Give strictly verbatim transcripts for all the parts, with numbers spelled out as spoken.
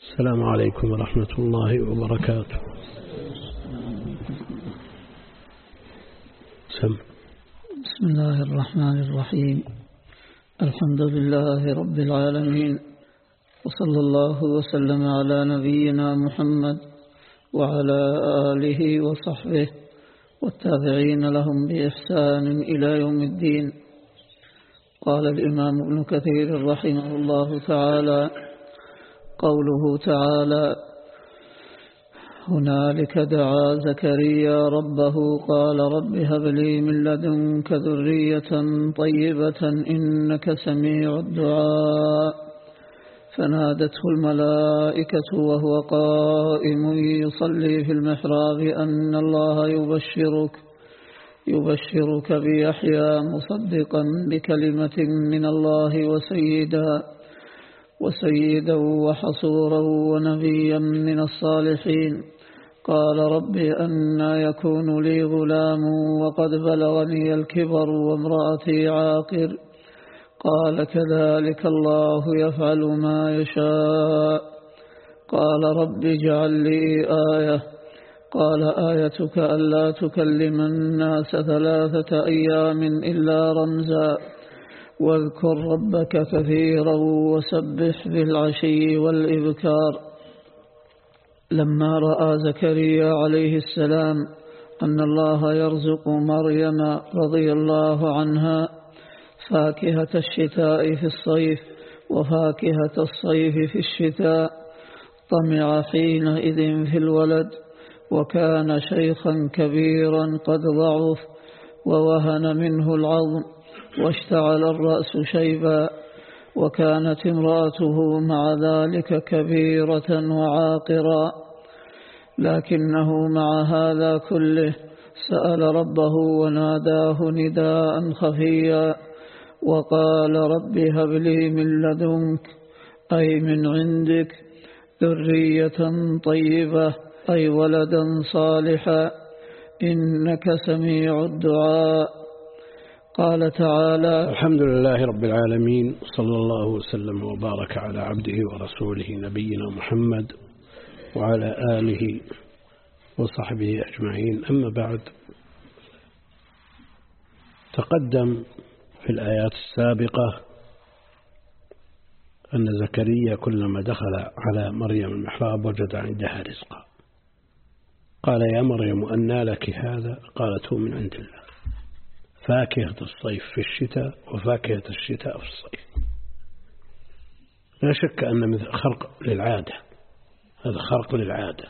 السلام عليكم ورحمة الله وبركاته. سم. بسم الله الرحمن الرحيم. الحمد لله رب العالمين، وصلى الله وسلم على نبينا محمد وعلى آله وصحبه والتابعين لهم بإحسان إلى يوم الدين. قال الإمام ابن كثير رحمه الله تعالى: قوله تعالى: هنالك دعا زكريا ربه قال رب هب لي من لدنك ذرية طيبة إنك سميع الدعاء. فنادته الملائكة وهو قائم يصلي في المحراب أن الله يبشرك يبشرك بيحيى مصدقا بكلمة من الله وسيدا وسيدا وحصورا ونبيا من الصالحين. قال رب أنى يكون لي غلام وقد بلغني الكبر وامرأتي عاقر. قال كذلك الله يفعل ما يشاء. قال رب اجعل لي آية. قال آيتك ألا تكلم الناس ثلاثة أيام إلا رمزا واذكر ربك كثيرا وسبح بالعشي والإبكار. لما رأى زكريا عليه السلام أن الله يرزق مريم رضي الله عنها فاكهة الشتاء في الصيف وفاكهة الصيف في الشتاء طمع حينئذ في الولد، وكان شيخا كبيرا قد ضعف ووهن منه العظم واشتعل الرأس شيبا، وكانت امرأته مع ذلك كبيرة وعاقرا. لكنه مع هذا كله سأل ربه وناداه نداء خفيا وقال رب هب لي من لدنك أي من عندك ذرية طيبة أي ولدا صالحا إنك سميع الدعاء. قال تعالى: الحمد لله رب العالمين، صلى الله وسلم وبارك على عبده ورسوله نبينا محمد وعلى آله وصحبه أجمعين. أما بعد، تقدم في الآيات السابقة أن زكريا كلما دخل على مريم المحراب وجد عندها رزقا. قال يا مريم أنى لك هذا؟ قالت هو من عند الله، فاكهة الصيف في الشتاء وفاكهة الشتاء في الصيف. لا شك أن مثل خرق للعادة، هذا خرق للعادة،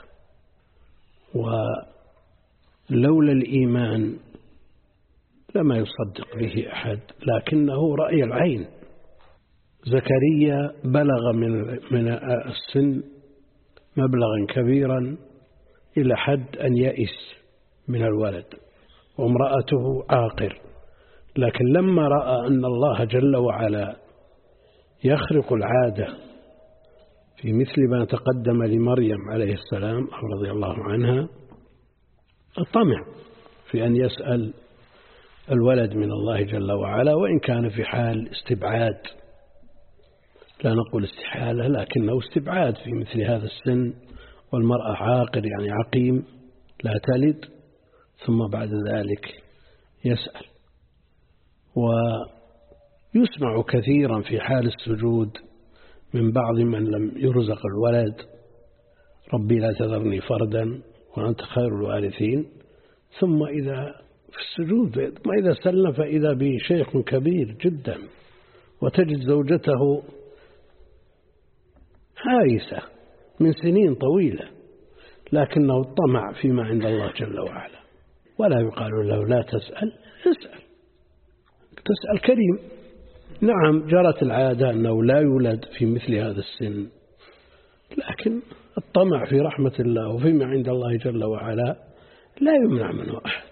ولولا الإيمان لما يصدق به أحد، لكنه رأي العين. زكريا بلغ من من السن مبلغا كبيرا إلى حد أن يئس من الولد، وامرأته عاقر، لكن لما رأى أن الله جل وعلا يخرق العادة في مثل ما تقدم لمريم عليه السلام أو رضي الله عنها، الطمع في أن يسأل الولد من الله جل وعلا، وإن كان في حال استبعاد، لا نقول استحالة لكنه استبعاد في مثل هذا السن، والمرأة عاقر يعني عقيم لا تلد، ثم بعد ذلك يسأل. ويسمع كثيرا في حال السجود من بعض من لم يرزق الولد: ربي لا تذرني فردا وأنت خير الوارثين. ثم إذا في السجود ثم إذا سلم فإذا به شيخ كبير جدا، وتجد زوجته حارسة من سنين طويلة، لكنه الطمع فيما عند الله جل وعلا. ولا يقال له لا تسأل، اسأل، تسأل كريم. نعم جرت العادة أنه لا يولد في مثل هذا السن، لكن الطمع في رحمة الله وفيما عند الله جل وعلا لا يمنع منه أحد.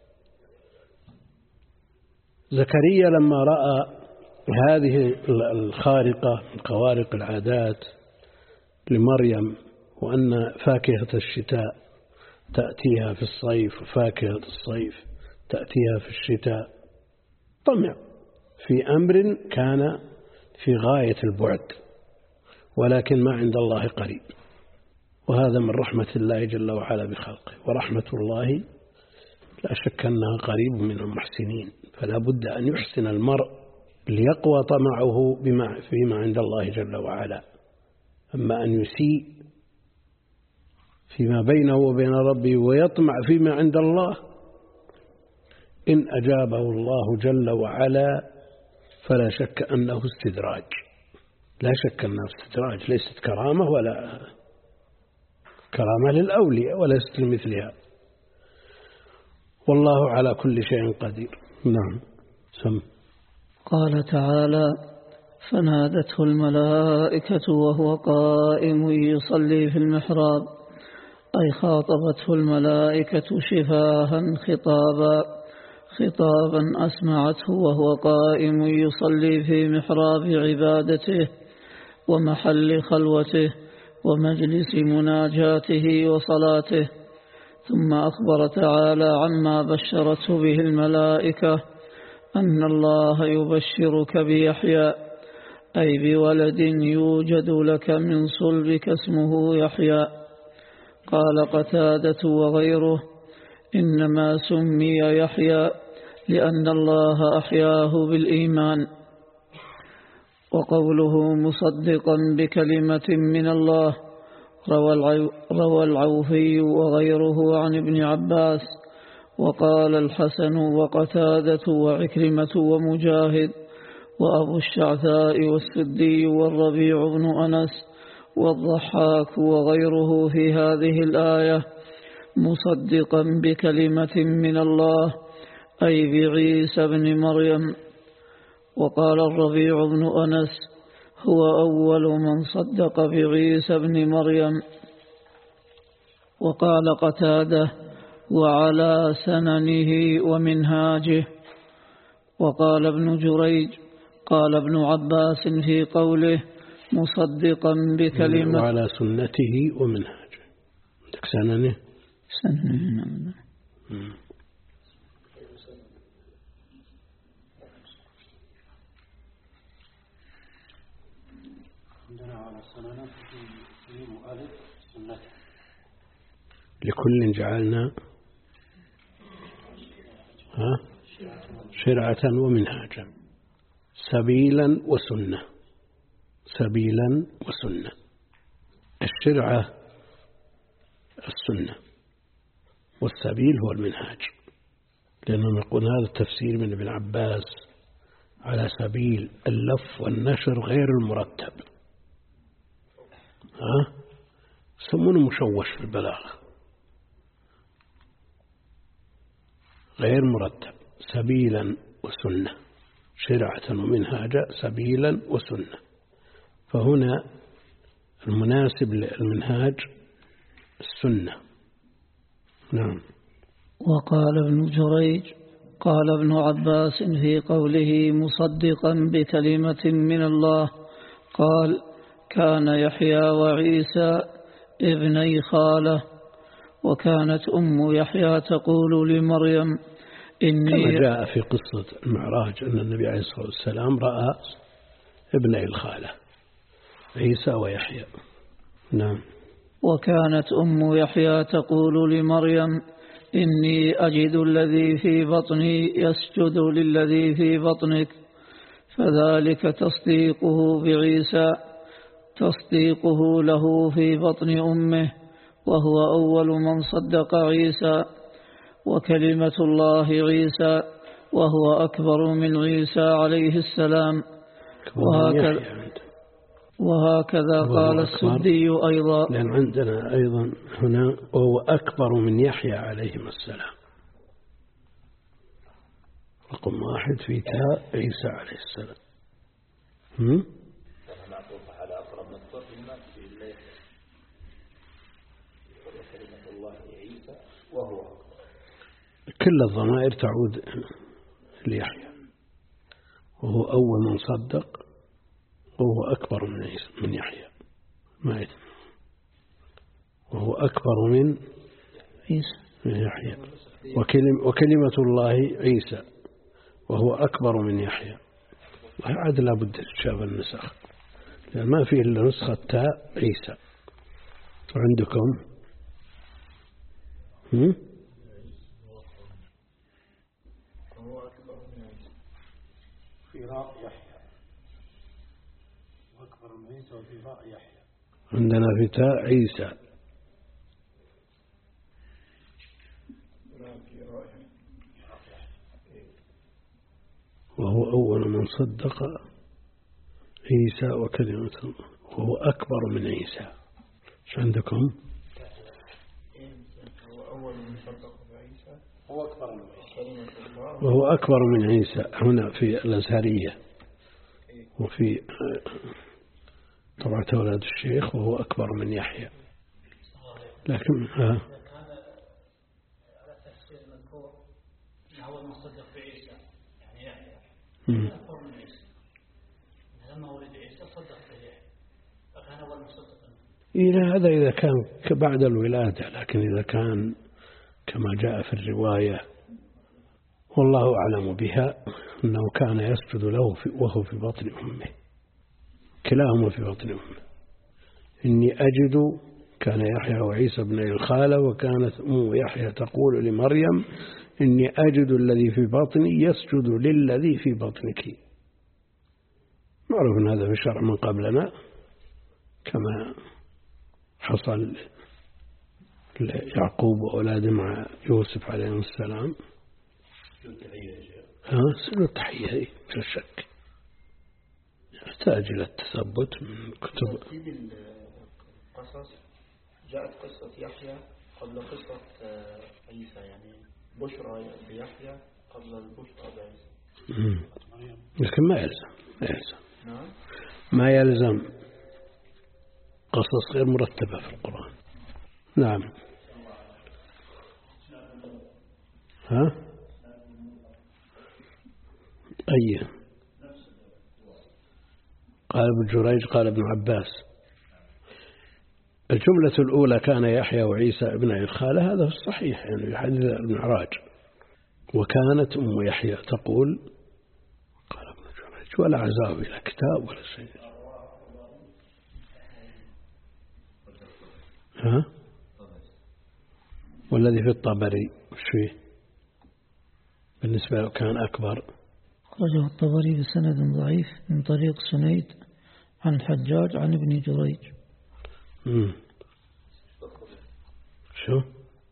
زكريا لما رأى هذه الخارقة من خوارق العادات لمريم، وأن فاكهة الشتاء تأتيها في الصيف وفاكهة الصيف تأتيها في الشتاء، طمع في أمر كان في غاية البعد، ولكن ما عند الله قريب، وهذا من رحمة الله جل وعلا بخلقه، ورحمة الله لا شك أنها قريب من المحسنين، فلا بد أن يحسن المرء ليقوى طمعه بما فيما عند الله جل وعلا. أما أن يسيء فيما بينه وبين ربه ويطمع فيما عند الله، إن أجابه الله جل وعلا فلا شك أنه استدراج، لا شك أنه استدراج، ليست كرامة ولا كرامة للأولياء وليست لمثلها، والله على كل شيء قدير. نعم. سم. قال تعالى: فنادته الملائكة وهو قائم يصلي في المحراب، أي خاطبته الملائكة شفاها خطابا خطابا أسمعته وهو قائم يصلي في محراب عبادته ومحل خلوته ومجلس مناجاته وصلاته. ثم أخبر تعالى عما بشرته به الملائكة أن الله يبشرك بيحيى، أي بولد يوجد لك من صلبك اسمه يحيى. قال قتادة وغيره: إنما سمي يحيى لأن الله أحياه بالإيمان. وقوله مصدقا بكلمة من الله روى العوفي وغيره عن ابن عباس. وقال الحسن وقتادة وعكرمة ومجاهد وأبو الشعثاء والسدي والربيع بن أنس والضحاك وغيره في هذه الآية مصدقا بكلمة من الله، أي بعيسى بن مريم. وقال الربيع بن أنس: هو أول من صدق بعيسى بن مريم. وقال قتادة: وعلى سننه ومنهاجه. وقال ابن جريج: قال ابن عباس في قوله مصدقا بكلمة وعلى سنته ومنهاجه. عندك سننه؟ سننه. نعم. لكل جعلنا ها شرعة ومنهاجا، سبيلا وسنة، سبيلا وسنة. الشرعة السنة والسبيل هو المنهاج، لأنهم يقول هذا التفسير من ابن عباس على سبيل اللف والنشر غير المرتب، ها يسمونه مشوش في البلاغة، غير مرتب، سبيلا وسنة، شرعة ومنهاجا، سبيلا وسنة. فهنا المناسب للمنهاج السنة. نعم. وقال ابن جريج: قال ابن عباس في قوله مصدقا بكلمة من الله، قال: كان يحيى وعيسى ابني خالة، وكانت أم يحيى تقول لمريم إني، كما جاء في قصة المعراج أن النبي عليه الصلاة والسلام رأى ابني الخالة عيسى ويحيى. نعم. وكانت أم يحيى تقول لمريم إني أجد الذي في بطني يسجد للذي في بطنك، فذلك تصديقه بعيسى، تصديقه له في بطن أمه، وهو أول من صدق عيسى، وكلمة الله عيسى، وهو أكبر من عيسى عليه السلام. وهكذا, وهكذا قال السدي أيضا، لأن عندنا أيضا هنا وهو أكبر من يحيى عليهم السلام، رقم واحد في تاء عيسى عليه السلام. هم؟ كل الضمائر تعود ليحيى، وهو أول من صدق، وهو أكبر من من يحيى، ما يتم. وهو أكبر من عيسى من يحيى، وكلم وكلمة الله عيسى، وهو أكبر من يحيى. وهذا لا بد تشابه النسخ، يعني ما فيه إلا نسخة تاء عيسى. عندكم هم؟ في راء يحيى وأكبر من عيسى وفي راء يحيى. عندنا في تاء عيسى وهو أول من صدق عيسى وكلمة الله وهو أكبر من عيسى. شو عندكم؟ هو أول من صدق بعيسى هو أكبر من عيسى وهو أكبر من عيسى هنا في الأزهرية وفي طبعة أولاد الشيخ وهو أكبر من يحيى. لكن ها أكبر من عيسى لما ولد عيسى صدق به يحيى فكان أول مصدق. إلى هذا إذا كان بعد الولادة، لكن إذا كان كما جاء في الرواية والله أعلم بها أنه كان يسجد له في وهو في بطن أمه، كلاهما في بطن أمه. إني أجد كان يحيى وعيسى بن الخالة وكانت أم يحيى تقول لمريم إني أجد الذي في بطني يسجد للذي في بطنك. معروف أن هذا في الشرع من قبلنا كما حصل يعقوب وأولاده مع يوسف عليه السلام. ها سنة التحية في الشك يحتاج إلى التثبت من كتب. ترتيب القصص جاءت قصة يحيى قبل قصة عيسى، يعني بشرى بيحيى قبل البشرى بعيسى. لكن ما يلزم ما يلزم نعم ما يلزم قصص غير مرتبة في القرآن. نعم. ها أي قال ابن جريج قال ابن عباس الجملة الأولى كان يحيى وعيسى ابن الخالة، هذا الصحيح يعني في حديث المعراج. وكانت أم يحيى تقول قال ابن جريج ولا عزاء إلى كتاب ولا شيء. ها والذي في الطبري وش فيه بالنسبة له كان أكبر؟ خرجه الطبري بسند ضعيف من طريق سنيد عن حجاج عن ابن جريج. مم. شو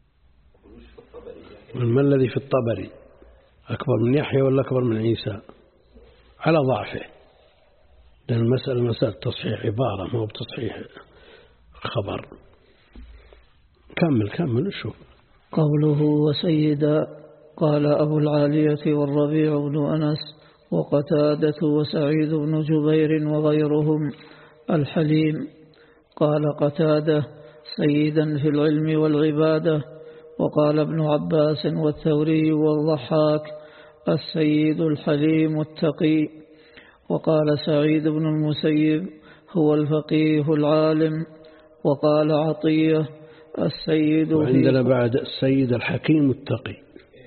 ما الذي في الطبري أكبر من يحيى ولا أكبر من عيسى؟ على ضعفه، لأن المسألة مسألة تصحيح عبارة ما هو بتصحيح خبر. كمل كمل شوف. قوله وسيدا قال أبو العالية والربيع بن أنس وقتادة وسعيد بن جبير وغيرهم الحليم. قال قتادة سيدا في العلم والعبادة. وقال ابن عباس والثوري والضحاك السيد الحليم التقي. وقال سعيد بن المسيب هو الفقيه العالم. وقال عطية السيد وعندنا بعد السيد الحكيم التقي.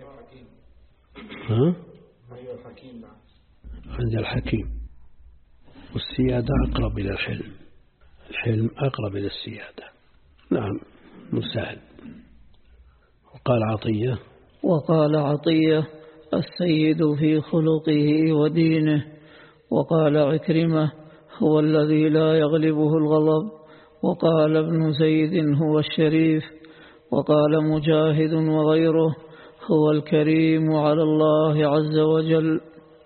ها عند الحكيم والسيادة أقرب إلى الحلم، الحلم أقرب إلى السيادة. نعم مسهل. وقال عطية وقال عطية السيد في خلقه ودينه. وقال عكرمة هو الذي لا يغلبه الغضب. وقال ابن زيد هو الشريف. وقال مجاهد وغيره هو الكريم على الله عز وجل.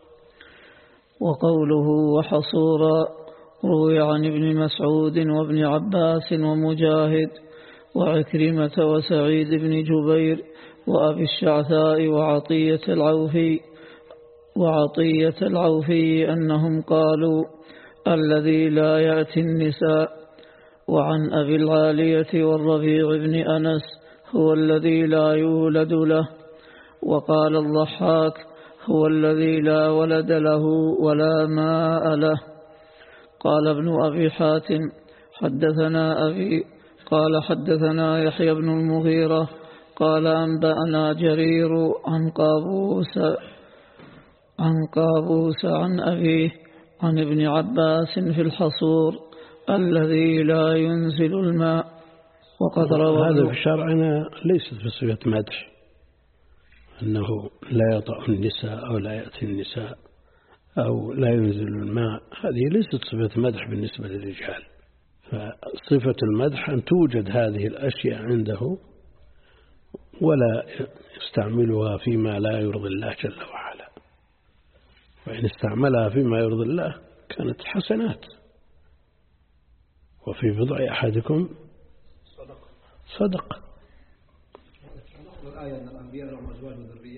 وقوله وحصورا روي عن ابن مسعود وابن عباس ومجاهد وعكرمة وسعيد بن جبير وأبي الشعثاء وعطية العوفي وعطية العوفي أنهم قالوا الذي لا يأتي النساء. وعن أبي العالية والربيع بن أنس هو الذي لا يولد له. وقال الضحاك هو الذي لا ولد له ولا ماء له. قال ابن أبي حاتم حدثنا أبي قال حدثنا يحيى بن المغيرة قال أنبأنا جرير عن قابوس عن قابوس عن أبيه عن ابن عباس في الحصور الذي لا ينزل الماء. وقد روى هذا في شرعنا ليست بصفة مدح، أنه لا يطأ النساء أو لا يأتي النساء أو لا ينزل الماء، هذه ليست صفة مدح بالنسبة للرجال. فصفة المدح أن توجد هذه الأشياء عنده ولا يستعملها فيما لا يرضي الله جل وعلا، وإن استعملها فيما يرضي الله كانت حسنات. وفي بضع أحدكم صدق. الآية أن الأنبياء لهم أزواج وذرية.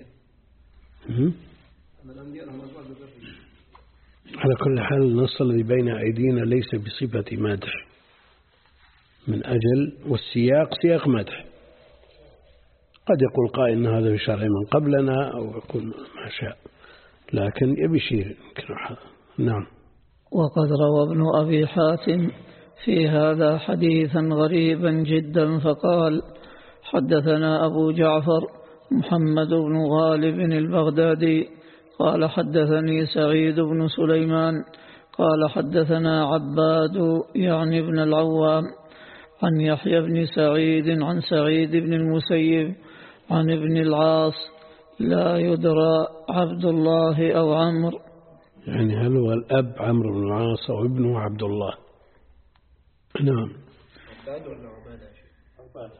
أن الأنبياء لهم أزواج وذرية. على كل حال النص الذي بين أيدينا ليس بصفة مدح من أجل، والسياق سياق مدح. قد يقول قائل إن هذا في شرع من قبلنا أو يقول ما شاء، لكن يبي شيء يمكن. نعم. وقد روى ابن أبي حاتم في هذا حديثا غريبا جدا فقال: حدثنا أبو جعفر محمد بن غالب البغدادي قال حدثني سعيد بن سليمان قال حدثنا عباد يعني ابن العوام عن يحيى بن سعيد عن سعيد بن المسيب عن ابن العاص لا يدرى عبد الله أو عمرو. يعني هل هو الأب عمرو بن العاص أو ابنه عبد الله؟ نعم. عباد ولا عبادة؟ عبادة.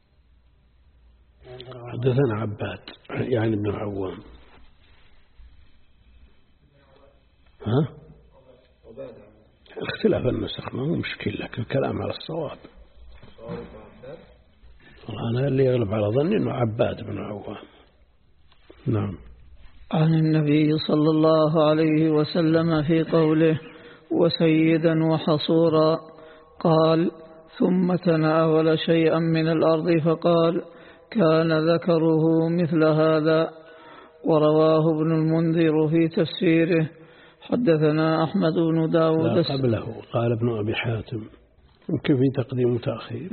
حدثنا عباد يعني ابن العوام. ها؟ عبادة. اختلاف النسخ ما هو مشكلة، لكن الكلام على الصواب. أنا اللي يغلب على ظني أنه عباد بن العوام. نعم. عن النبي صلى الله عليه وسلم في قوله: وسيدا وحصورا، قال: ثم تناول شيئا من الأرض فقال: كان ذكره مثل هذا. ورواه ابن المنذر في تفسيره. حدثنا أحمد بن داود. لا قبله قال ابن أبي حاتم، يمكن في تقديم وتأخير.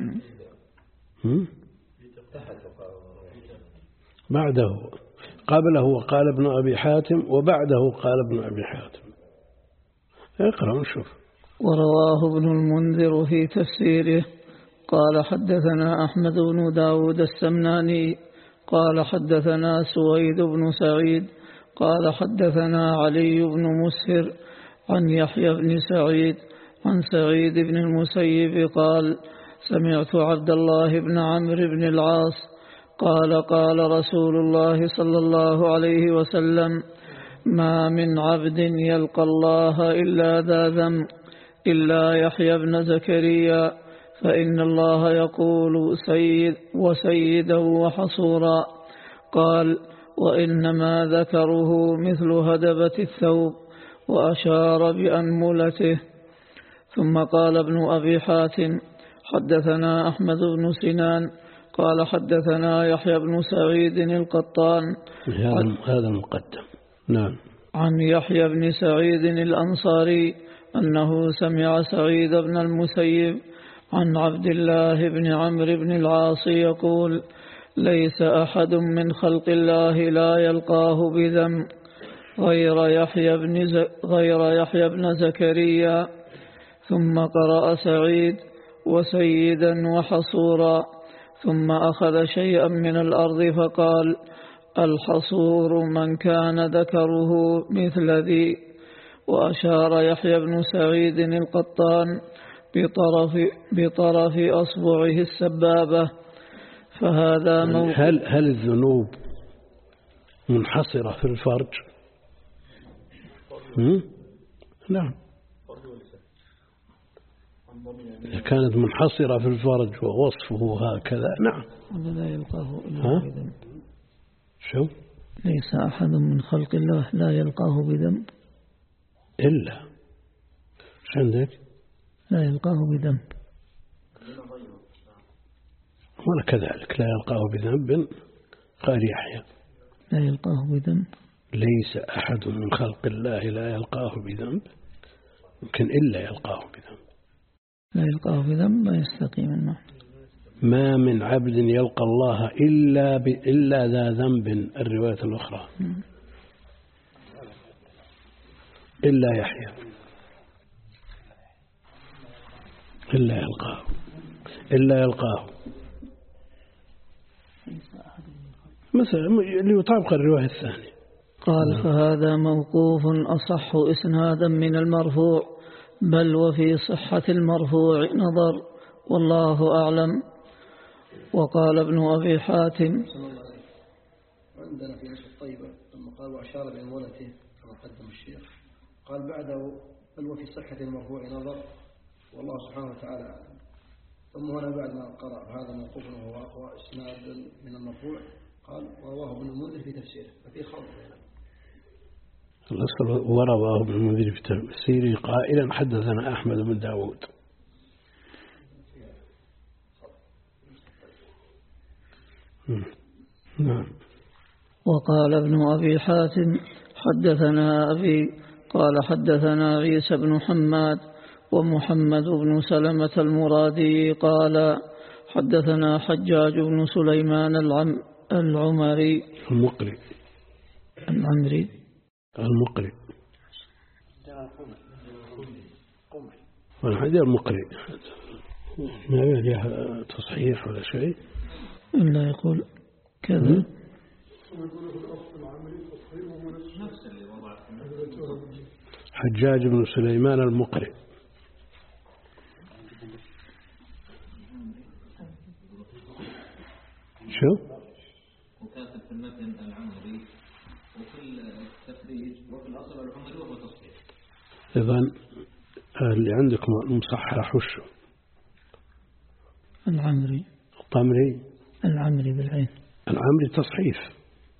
بعده قبله وقال ابن أبي حاتم، وبعده قال ابن أبي حاتم. اقرأ ونشوف. ورواه ابن المنذر في تفسيره قال: حدثنا أحمد بن داود السمناني قال حدثنا سويد بن سعيد قال حدثنا علي بن مسهر عن يحيى بن سعيد عن سعيد بن المسيب قال: سمعت عبد الله بن عمرو بن العاص قال: قال رسول الله صلى الله عليه وسلم: ما من عبد يلقى الله إلا ذا ذنب إلا يحيى بن زكريا، فإن الله يقول سيد وسيدا وحصورا. قال: وإنما ذكره مثل هدبة الثوب، وأشار بأنملته. ثم قال ابن أبي حاتم: حدثنا أحمد بن سنان قال حدثنا يحيى بن سعيد القطان. هذا المقدم. نعم. عن يحيى بن سعيد الأنصاري أنه سمع سعيد بن المسيب عن عبد الله بن عمرو بن العاص يقول: ليس أحد من خلق الله لا يلقاه بذنب غير يحيى بن ز... غير يحيى بن زكريا. ثم قرأ سعيد: وسيدا وحصورا، ثم أخذ شيئا من الأرض فقال: الحصور من كان ذكره مثل ذي. وأشار يحيى بن سعيد القطان بطرف, بطرف أصبعه السبابة. فهذا موقع. هل, هل الذنوب منحصرة في الفرج؟ نعم. إذا كانت منحصرة في الفرج ووصفه هكذا نعم. لا يلقاه إلا بذنب. شو؟ ليس أحد من خلق الله لا يلقاه بذنب إلا شو عندك؟ لا يلقاه بذنب. ولا كذلك لا يلقاه بذنب قال يحيى لا يلقاه بذنب. ليس أحد من خلق الله لا يلقاه بذنب، يمكن إلا يلقاه بذنب. لا يلقاه بذنب لا يستقيم المعنى. ما من عبد يلقى الله إلا ب... إلا ذا ذنب، الرواية الأخرى. إلا يحيى إلا يلقاه إلا يلقاه مثلا ليطابق الرواية الثانية. قال فهذا موقوف أصح إسنادا من المرفوع، بل وفي صحة المرفوع نظر، والله أعلم. وقال ابن أبي حاتم عندنا في نشر الطيبة لما قال وأشار بأمولته كما قدم الشيخ، قال بعده بل وفي صحة المرفوع نظر، والله سبحانه وتعالى أعلم. ثم هنا بعد ما قرأ هذا موقوف وهو أقوى إسناد من المرفوع قال ورواه ابن المنذر في تفسيره، ففي خلط بينهم. الأصل ورواه ابن المنذر في تفسيره قائلا حدثنا أحمد بن داود. نعم. وقال ابن أبي حاتم حدثنا أبي قال حدثنا عيسى بن حماد ومحمد بن سلمة المرادي قال حدثنا حجاج بن سليمان العم العمري المقري العمري المقري والحديث المقري ما يجاه تصحيح ولا شيء إلا يقول كذا. حجاج بن سليمان المقري شو؟ وكاتب في المتن العمري وفي التخريج وفي الأصل العمري وهو تصحيح. إذن اللي عندكم المصحح وشو؟ العمري الطمري العمري بالعين العمري تصحيف.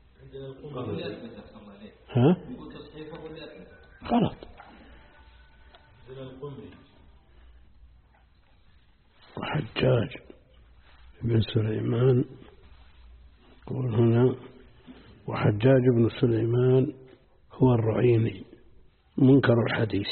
ها؟ غلط. وحجاج بن سليمان يقول هنا وحجاج بن سليمان هو الرعيني منكر الحديث.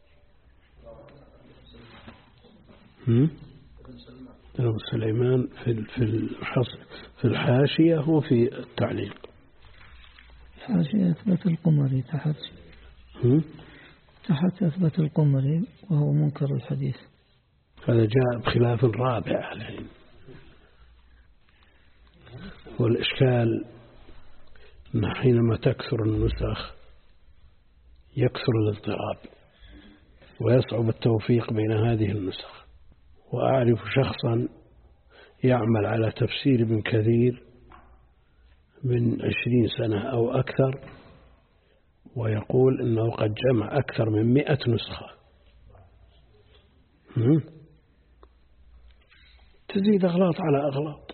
هم؟ ابن سليمان في في الحصر في الحاشية وفي التعليق. الحاشية أثبت القمري تحت هم؟ تحت أثبت القمري وهو منكر الحديث. هذا جاء بخلاف رابع الحين. والإشكال أن حينما تكثر النسخ يكثر الاضطراب ويصعب التوفيق بين هذه النسخ. وأعرف شخصا يعمل على تفسير ابن كثير من عشرين سنة أو أكثر ويقول إنه قد جمع أكثر من مئة نسخة. تزيد أغلاط على أغلاط.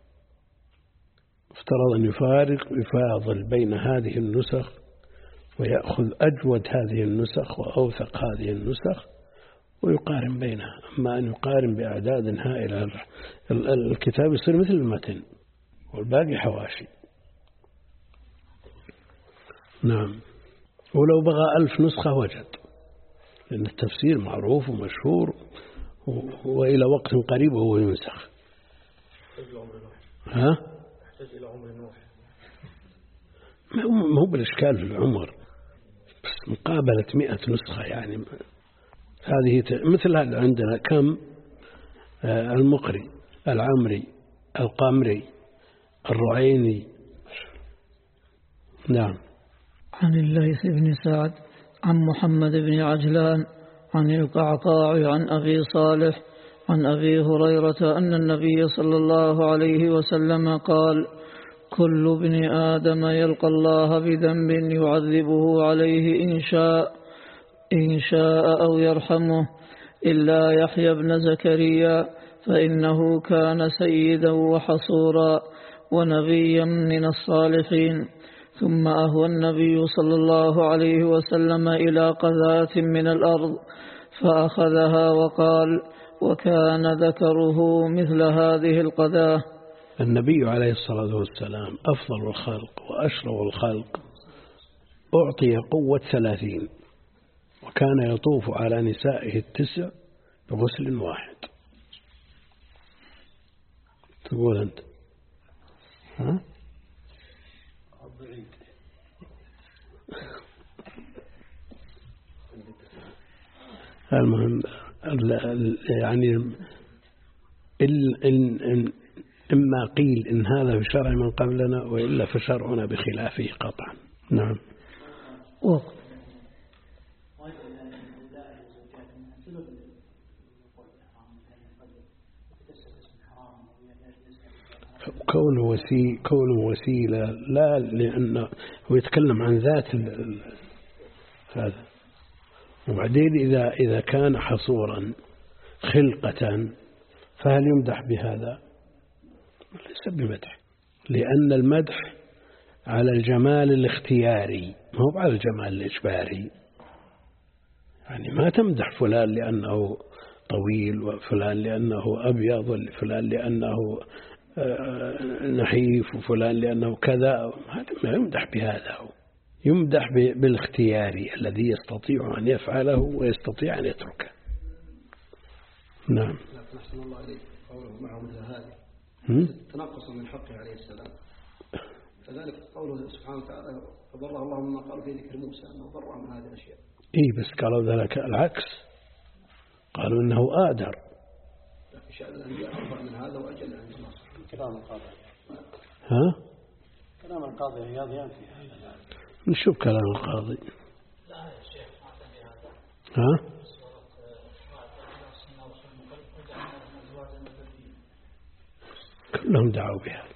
افترض أن يفارق ويفاضل بين هذه النسخ ويأخذ أجود هذه النسخ وأوثق هذه النسخ ويقارن بينها. أما أن يقارن بأعداد هائلة الكتاب يصير مثل المتن والباقي حواشي. نعم. ولو بغى ألف نسخة وجد، لأن التفسير معروف ومشهور وإلى وقت قريب هو ينسخ. ها؟ يحتاج إلى عمر نوح. ما هو بالإشكال في العمر، بس مقابلة مئة نسخة يعني هذه مثل هذا. عندنا كم؟ المقري العمري القمري الرعيني. نعم. عن الليث بن سعد عن محمد بن عجلان عن القعقاع عن أبي صالح عن أبي هريرة أن النبي صلى الله عليه وسلم قال كل ابن آدم يلقى الله بذنب يعذبه عليه إن شاء إن شاء أو يرحمه إلا يحيى بن زكريا فإنه كان سيدا وحصورا ونبيا من الصالحين. ثم أهوى النبي صلى الله عليه وسلم إلى قذاة من الأرض فأخذها وقال وكان ذكره مثل هذه القذاة. النبي عليه الصلاة والسلام أفضل الخلق وأشرف الخلق أعطي قوة ثلاثين وكان يطوف على نسائه التسع بغسل واحد. تقول أنت ها؟ المهم يعني إن إن إما قيل إن هذا في شرع من قبلنا وإلا في شرعنا بخلافه قطعا. نعم. كونه وسيلة كونه وسيلة لا، لأنه هو يتكلم عن ذات هذا. وبعدين إذا إذا كان حصورا خلقة فهل يمدح بهذا؟ ليس بمدح، لأن المدح على الجمال الاختياري ما هو على الجمال الإجباري. يعني ما تمدح فلان لأنه طويل وفلان لأنه أبيض وفلان لأنه نحيف وفلان لأنه كذا، هذا ما يمدح بهذا. يمدح بالاختياري الذي يستطيع أن يفعله ويستطيع أن يتركه. نعم. لكن أحسن الله عليك قوله معه مثل هذه تنقص من حقه عليه السلام، فذلك قوله سبحانه وتعالى فبرأ الله مما قالوا في ذكر موسى أنه برأ من هذه الأشياء. إيه بس قالوا ذلك العكس، قالوا إنه آدر. لكن شأن الأنبياء أرفع من هذا وأجل عند الله. كلام القاضي. ها؟ كلام القاضي عياض ينفي هذا. نشوف كلام القاضي. لا يا شيخ ما تبي هذا. ها؟ كلهم دعوا بهذا.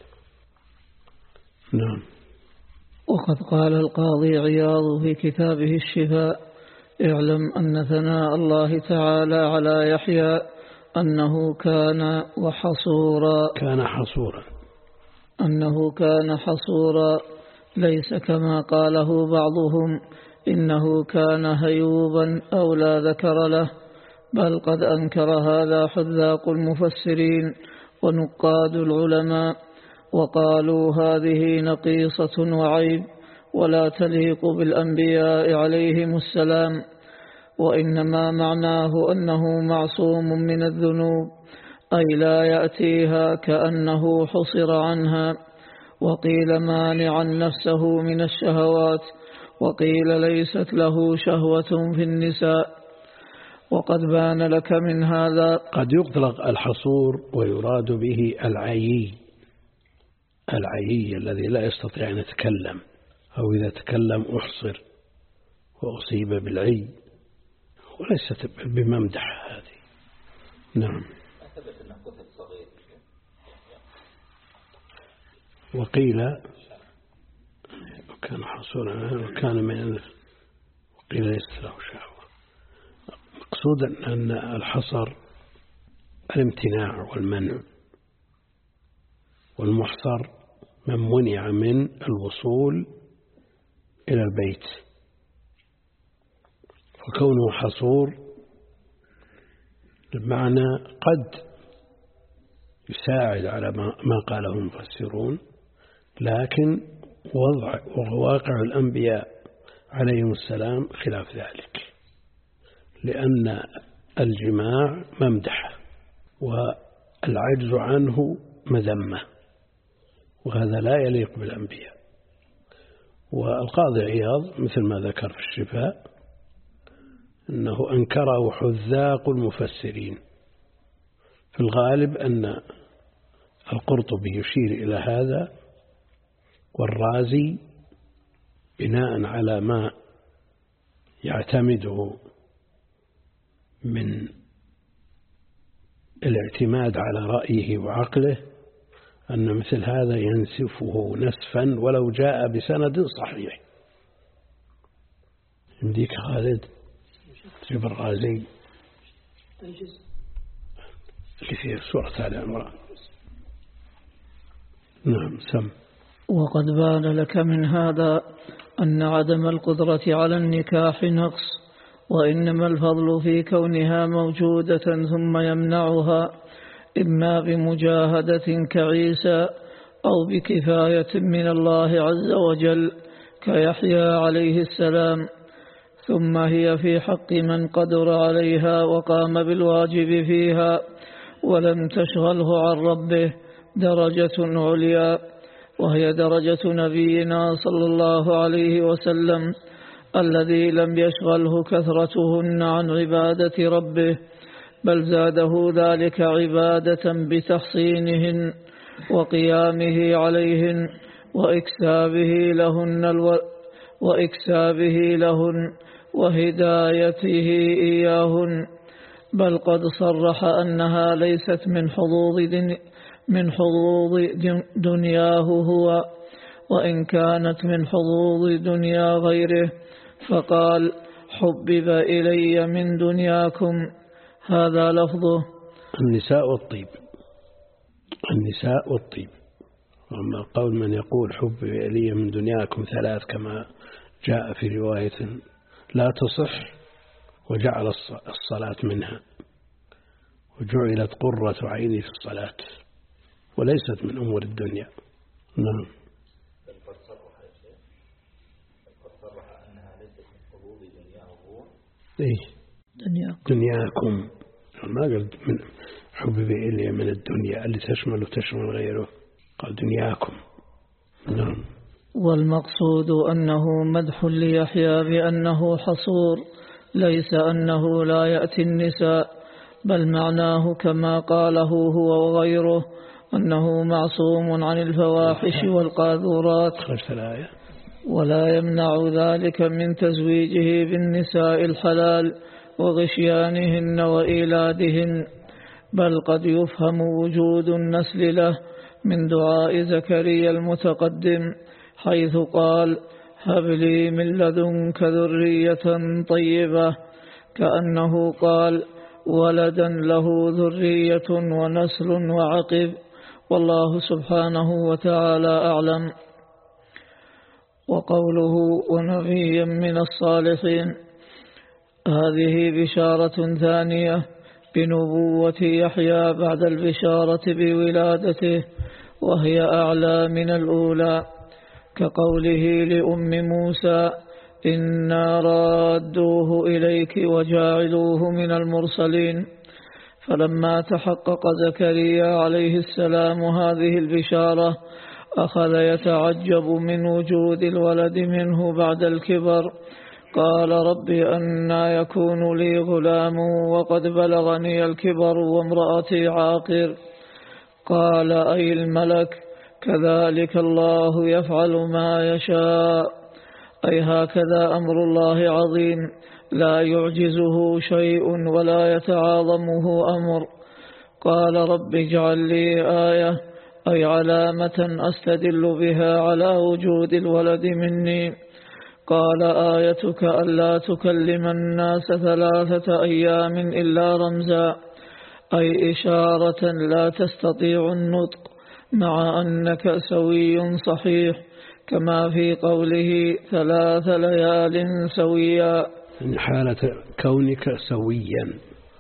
نعم. وقد قال القاضي عياض في كتابه الشفاء: اعلم أن ثناء الله تعالى على يحيى أنه كان وحصورا كان حصورا أنه كان حصورا ليس كما قاله بعضهم إنه كان هيوبا أو لا ذكر له، بل قد أنكر هذا حذاق المفسرين ونقاد العلماء، وقالوا هذه نقيصة وعيب ولا تليق بالأنبياء عليهم السلام، وإنما معناه أنه معصوم من الذنوب، أي لا يأتيها كأنه حصر عنها. وقيل مانعا نفسه من الشهوات، وقيل ليست له شهوة في النساء. وقد بان لك من هذا. قد يطلق الحصور ويراد به العيي، العيي الذي لا يستطيع أن يتكلم، أو إذا تكلم أحصر وأصيب بالعي، وليست بممدح هذه. نعم. وقيل وكان حصورا وكان من وقيل ليس له شهوة. مقصودا أن الحصر الامتناع والمنع، والمحصر من منع من الوصول إلى البيت، فكونه حصور بمعنى قد يساعد على ما قاله المفسرون، لكن وضع وواقع الأنبياء عليهم السلام خلاف ذلك، لأن الجماع ممدح والعجز عنه مذمة، وهذا لا يليق بالأنبياء. والقاضي عياض مثل ما ذكر في الشفاء أنه أنكره حذاق المفسرين. في الغالب أن القرطبي يشير إلى هذا، والرازي بناء على ما يعتمده من الاعتماد على رأيه وعقله أن مثل هذا ينسفه نسفا ولو جاء بسند صحيح. يمديك خالد تجيب الرازي اللي فيه سورة آل عمران. نعم سم. وقد بان لك من هذا أن عدم القدرة على النكاح نقص، وإنما الفضل في كونها موجودة ثم يمنعها، إما بمجاهدة كعيسى أو بكفاية من الله عز وجل كيحيى عليه السلام، ثم هي في حق من قدر عليها وقام بالواجب فيها ولم تشغله عن ربه درجة عليا، وهي درجة نبينا صلى الله عليه وسلم الذي لم يشغله كثرتهن عن عبادة ربه، بل زاده ذلك عبادة بتحصينهن وقيامه عليهن وإكسابه لهن الو... وإكسابه لهن وهدايته إياهن، بل قد صرح أنها ليست من حظوظ دن... من حظوظ دنياه هو، وإن كانت من حظوظ دنيا غيره، فقال حبب إلي من دنياكم، هذا لفظه. النساء والطيب، النساء والطيب. أما قول من يقول حبب إلي من دنياكم ثلاث كما جاء في رواية لا تصح، وجعل الصلاة منها، وجعلت قرة عيني في الصلاة، وليست من أمور الدنيا. نعم. إيه دنياكم, دنياكم. ما قال من حبب إلي من الدنيا اللي تشمل وتشمل غيره، قال دنياكم. نعم. والمقصود أنه مدح ليحيى بأنه حصور، ليس أنه لا يأتي النساء، بل معناه كما قاله هو وغيره أنه معصوم عن الفواحش والقاذورات، ولا يمنع ذلك من تزويجه بالنساء الحلال وغشيانهن وإيلادهن، بل قد يفهم وجود النسل له من دعاء زكريا المتقدم، حيث قال هب لي من لدنك ذرية طيبة، كأنه قال ولدا له ذرية ونسل وعقب، والله سبحانه وتعالى أعلم. وقوله ونبيا من الصالحين، هذه بشارة ثانية بنبوة يحيى بعد البشارة بولادته، وهي أعلى من الأولى، كقوله لأم موسى إنا رادوه إليك وجاعلوه من المرسلين. فلما تحقق زكريا عليه السلام هذه البشارة أخذ يتعجب من وجود الولد منه بعد الكبر، قال رب أنى يكون لي غلام وقد بلغني الكبر وامرأتي عاقر، قال أي الملك كذلك الله يفعل ما يشاء، أي هكذا أمر الله عظيم لا يعجزه شيء ولا يتعاظمه أمر. قال رب اجعل لي آية، أي علامة أستدل بها على وجود الولد مني. قال آيتك ألا تكلم الناس ثلاثة أيام إلا رمزا، أي إشارة لا تستطيع النطق مع أنك سوي صحيح، كما في قوله ثلاث ليال سويا، حالة كونك سويا،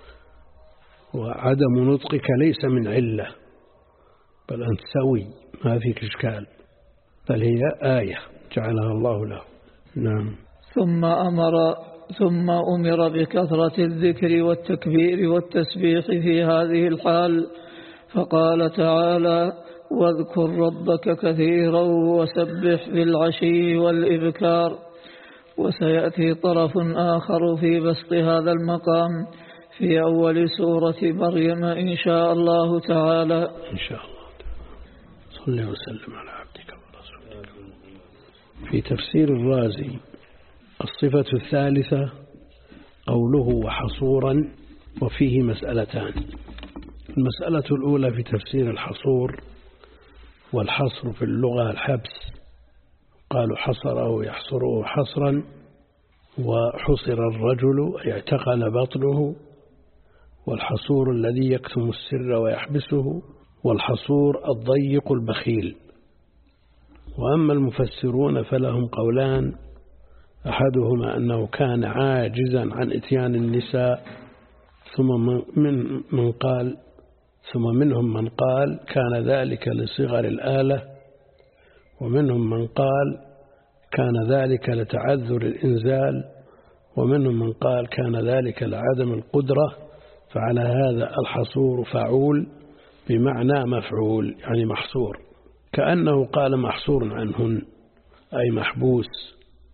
وعدم نطقك ليس من علة، بل أنت سوي ما فيك إشكال، بل هي آية جعلها الله له. نعم. ثم أمر ثم أمر بكثرة الذكر والتكبير والتسبيح في هذه الحال، فقال تعالى واذكر ربك كثيرا وسبح بالعشي والإبكار. وسيأتي طرف آخر في بسط هذا المقام في أول سورة مريم إن شاء الله تعالى. إن شاء الله تعالى. صلى وسلم على عبدك ورسولك. في تفسير الرازي الصفة الثالثة قوله وحصورا، وفيه مسألتان. المسألة الأولى في تفسير الحصور، والحصر في اللغة الحبس، قالوا حصره يحصره حصرا، وحصر الرجل اعتقل بطنه، والحصور الذي يكتم السر ويحبسه، والحصور الضيق البخيل. وأما المفسرون فلهم قولان، أحدهما أنه كان عاجزا عن إتيان النساء، ثم من, من قال ثم منهم من قال كان ذلك لصغر الآلة، ومنهم من قال كان ذلك لتعذر الإنزال، ومنهم من قال كان ذلك لعدم القدرة. فعلى هذا الحصور فعول بمعنى مفعول، يعني محصور، كأنه قال محصور عنهن أي محبوس،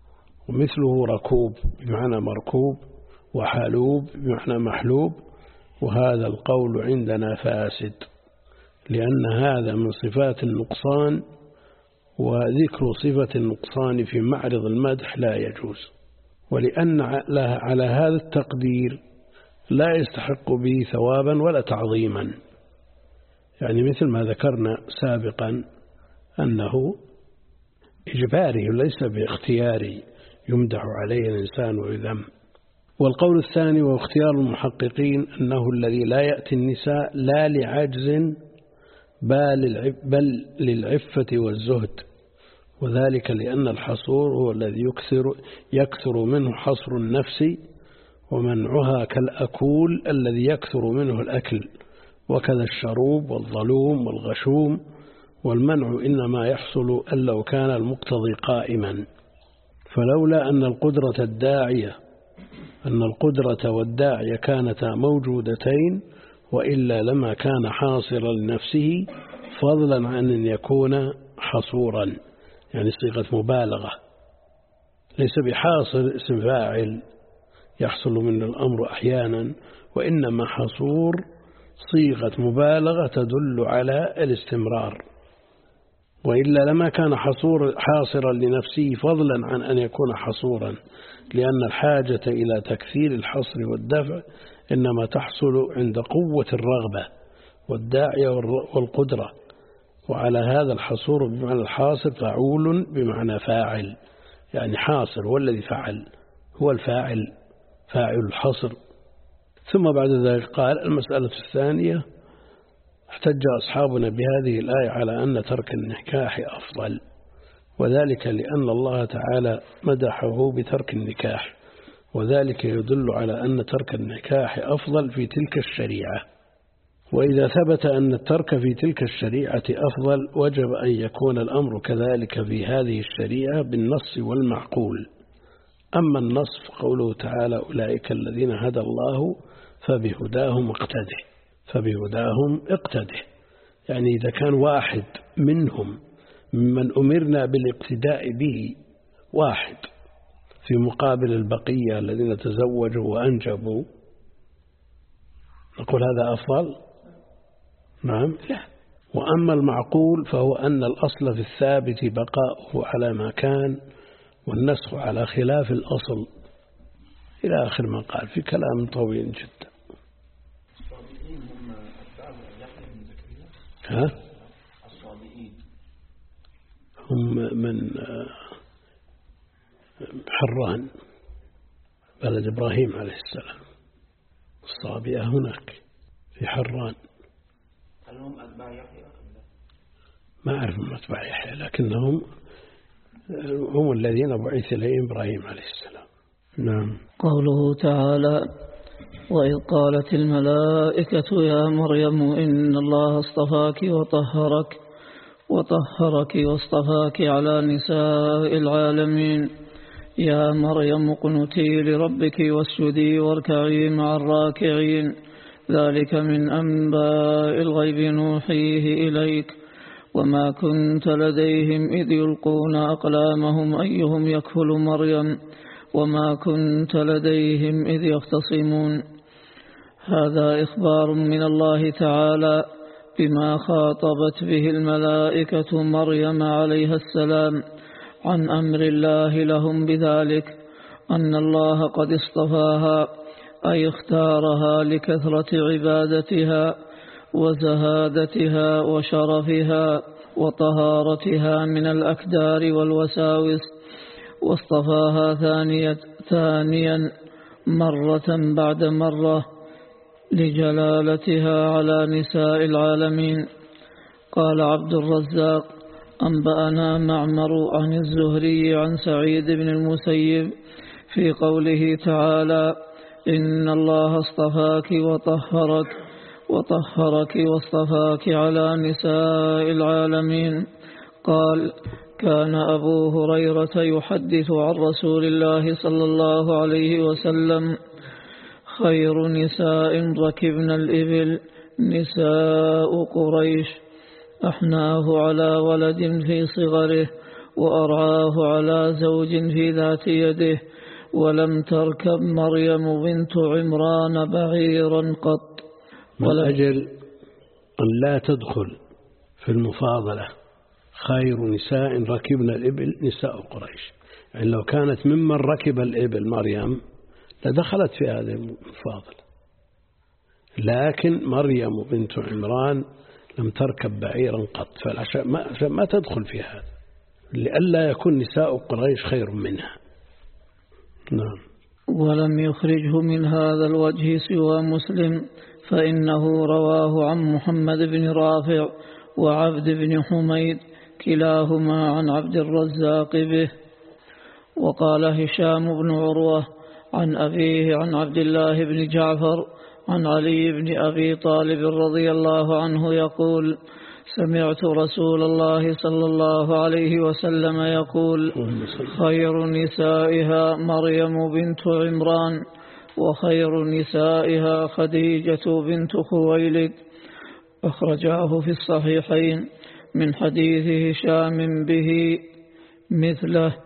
ومثله ركوب بمعنى مركوب، وحلوب بمعنى محلوب، وهذا القول عندنا فاسد، لأن هذا من صفات النقصان، وذكر صفة النقصان في معرض المدح لا يجوز، ولأن على هذا التقدير لا يستحق به ثوابا ولا تعظيما، يعني مثل ما ذكرنا سابقا أنه إجباري وليس باختياري يمدح عليه الإنسان ويذم. والقول الثاني واختيار المحققين أنه الذي لا يأتي النساء لا لعجز بل للعفة والزهد، وذلك لأن الحصور هو الذي يكثر, يكثر منه حصر النفس، ومنعها كالأكول الذي يكثر منه الأكل، وكذا الشروب والظلوم والغشوم، والمنع إنما يحصل أن لو كان المقتضي قائما. فلولا أن القدرة الداعية أن القدرة والداعية كانتا موجودتين، وإلا لما كان حاصرا لنفسه، فضلا عن أن يكون حصورا، يعني صيغة مبالغة، ليس بحاصر اسم فاعل يحصل من الأمر أحيانا، وإنما حصور صيغة مبالغة تدل على الاستمرار، وإلا لما كان حصور حاصرا لنفسه فضلا عن أن يكون حصورا، لأن الحاجة إلى تكثير الحصر والدفع إنما تحصل عند قوة الرغبة والداعية والقدرة، وعلى هذا الحصور بمعنى الحاصر فعول بمعنى فاعل، يعني حاصر والذي فعل هو الفاعل، فاعل الحصر. ثم بعد ذلك قال: المسألة الثانية، احتج أصحابنا بهذه الآية على أن ترك النكاح أفضل، وذلك لأن الله تعالى مدحه بترك النكاح، وذلك يدل على أن ترك النكاح أفضل في تلك الشريعة. وإذا ثبت أن الترك في تلك الشريعة أفضل، وجب أن يكون الأمر كذلك في هذه الشريعة بالنص والمعقول. أما النص قوله تعالى: أولئك الذين هدى الله فبهداهم اقتده، فبهداهم اقتده، يعني إذا كان واحد منهم ممن أمرنا بالاقتداء به واحد في مقابل البقية الذين تزوجوا وأنجبوا، نقول هذا أفضل؟ نعم، لا. وأما المعقول فهو أن الأصل في الثابت بقاؤه على ما كان، والنسخ على خلاف الأصل، إلى آخر ما قال في كلام طويل جدا. الصابئين هم أتباع يحيى بن زكريا؟ ها؟ الصابئين هم من حران بلد إبراهيم عليه السلام، الصابئة هناك في حران. هل هم أتباع يحيى؟ ما أعرف من أتباع يحيى، لكنهم هم الذين بعث إليهم إبراهيم عليه السلام. نعم. قوله تعالى: وإذ قالت الملائكة يا مريم إن الله اصطفاك وطهرك وطهرك واصطفاك على نساء العالمين، يا مريم اقنتي لربك واسجدي واركعي مع الراكعين، ذلك من أنباء الغيب نوحيه إليك، وما كنت لديهم إذ يلقون أقلامهم أيهم يكفل مريم، وما كنت لديهم إذ يختصمون. هذا إخبار من الله تعالى بما خاطبت به الملائكة مريم عليها السلام عن أمر الله لهم بذلك، أن الله قد اصطفاها، أي اختارها لكثرة عبادتها وزهادتها وشرفها وطهارتها من الأكدار والوساوس، واصطفاها ثانية ثانيا مرة بعد مرة لجلالتها على نساء العالمين. قال عبد الرزاق: أنبأنا معمر عن الزهري عن سعيد بن المسيب في قوله تعالى: إن الله اصطفاك وطهرك وطهرك واصطفاك على نساء العالمين. قال: كان أبو هريرة يحدث عن رسول الله صلى الله عليه وسلم: خير نساء ركبن الإبل نساء قريش، أحناه على ولد في صغره وأرعاه على زوج في ذات يده، ولم تركب مريم بنت عمران بعيرا قط. من أجل أن لا تدخل في المفاضلة خير نساء ركبنا الإبل نساء قريش، يعني لو كانت ممن ركب الإبل مريم لدخلت في هذه المفاضلة، لكن مريم بنت عمران لم تركب بعيرا قط، فالعشاء ما, ما تدخل في هذا لئلا يكون نساء قريش خير منها. نعم. ولم يخرجه من هذا الوجه سوى مسلم، فإنه رواه عن محمد بن رافع وعبد بن حميد كلاهما عن عبد الرزاق به. وقال هشام بن عروة عن أبيه عن عبد الله بن جعفر عن علي بن أبي طالب رضي الله عنه يقول: سمعت رسول الله صلى الله عليه وسلم يقول: خير نسائها مريم بنت عمران، وخير نسائها خديجة بنت خويلد. أخرجاه في الصحيحين من حديث هشام به مثله.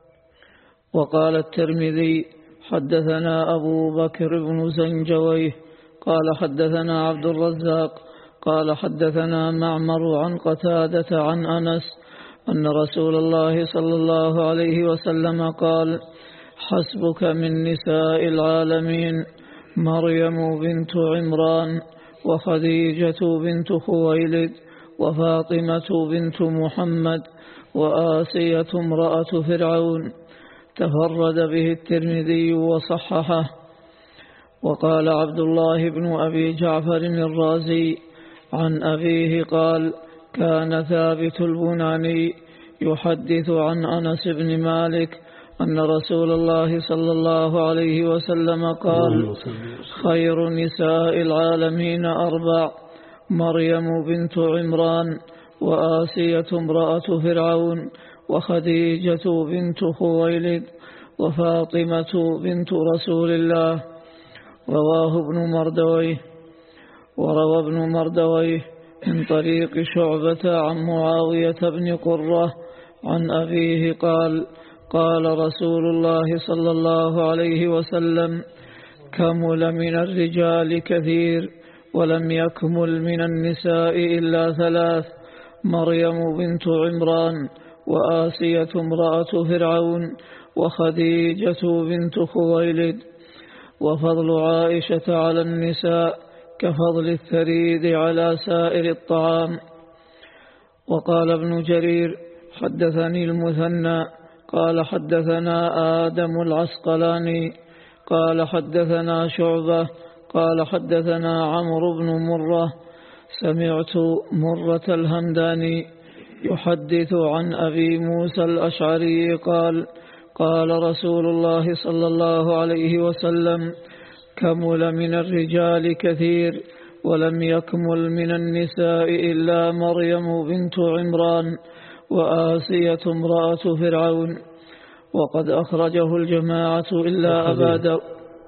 وقال الترمذي: حدثنا أبو بكر بن زنجويه قال حدثنا عبد الرزاق قال حدثنا معمر عن قتادة عن أنس أن رسول الله صلى الله عليه وسلم قال: حسبك من نساء العالمين مريم بنت عمران، وخديجة بنت خويلد، وفاطمة بنت محمد، وآسية امرأة فرعون. تفرد به الترمذي وصححه. وقال عبد الله بن أبي جعفر الرازي عن أبيه قال: كان ثابت البناني يحدث عن أنس بن مالك أن رسول الله صلى الله عليه وسلم قال: خير نساء العالمين أربع: مريم بنت عمران، وآسية امرأة فرعون، وخديجة بنت خويلد، وفاطمة بنت رسول الله. رواه ابن مردويه. وروى ابن مردويه من طريق شعبة عن معاوية بن قرة عن أبيه قال: قال رسول الله صلى الله عليه وسلم: كمل من الرجال كثير، ولم يكمل من النساء إلا ثلاث: مريم بنت عمران، وآسية امرأة فرعون، وخديجة بنت خويلد. وفضل عائشة على النساء كفضل الثريد على سائر الطعام. وقال ابن جرير: حدثني المثنى قال حدثنا آدم العسقلاني قال حدثنا شعبة قال حدثنا عمرو بن مرة سمعت مرة الهمداني يحدث عن أبي موسى الأشعري قال: قال رسول الله صلى الله عليه وسلم: كمل من الرجال كثير، ولم يكمل من النساء إلا مريم بنت عمران، وآسية امرأة فرعون. وقد أخرجه الجماعة إلا أبا داود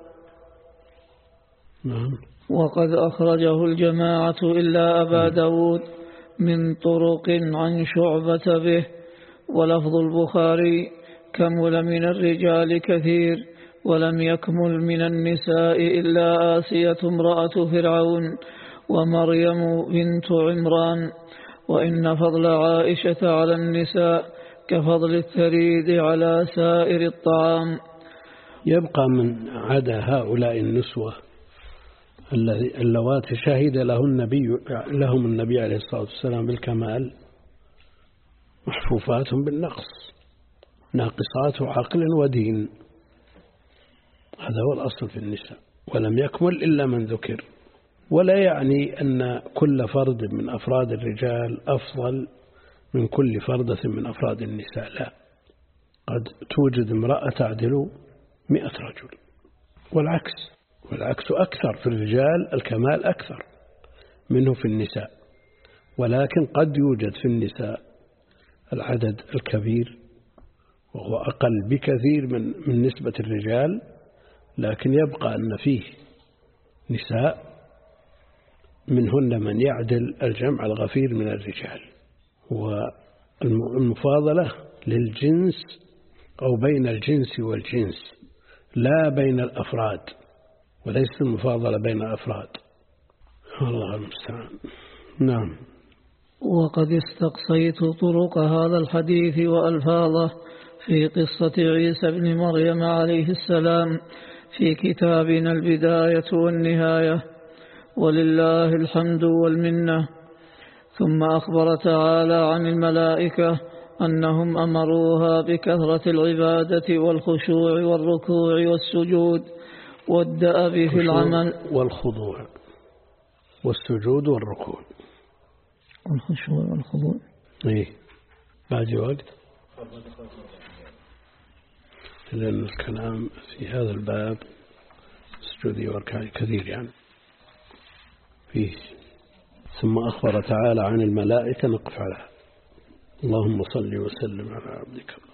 وقد أخرجه الجماعة إلا أبا داود من طرق عن شعبة به. ولفظ البخاري: كمل من الرجال كثير، ولم يكمل من النساء إلا آسية امرأة فرعون، ومريم بنت عمران. وإن فضل عائشة على النساء كفضل الثريد على سائر الطعام. يبقى من عدا هؤلاء النسوة اللواتي شهد له النبي لهم النبي عليه الصلاة والسلام بالكمال محفوفات بالنقص، ناقصات عقل ودين. هذا هو الأصل في النساء، ولم يكمل إلا من ذكر. ولا يعني أن كل فرد من أفراد الرجال أفضل من كل فردة من أفراد النساء، لا، قد توجد امرأة تعدل مئة رجل، والعكس والعكس أكثر. في الرجال الكمال أكثر منه في النساء، ولكن قد يوجد في النساء العدد الكبير وهو أقل بكثير من من نسبة الرجال، لكن يبقى أن فيه نساء منهن من يعدل الجمع الغفير من الرجال. والمفاضلة للجنس أو بين الجنس والجنس، لا بين الأفراد، وليس المفاضلة بين الأفراد. الله المستعان. نعم. وقد استقصيت طرق هذا الحديث وألفاظه في قصة عيسى بن مريم عليه السلام في كتابنا البداية والنهاية، ولله الحمد والمنة. ثم أخبر تعالى عن الملائكة أنهم أمروها بكثرة العبادة والخشوع والركوع والسجود والدأب في العمل والخضوع والسجود والركوع والخشوع والخضوع. إيه بعد وقت، لأن الكلام في هذا الباب سجودي وركعي كثير يعني فيه. ثم أخبر تعالى عن الملائكة، نقف على اللهم صل وسلم على عبدك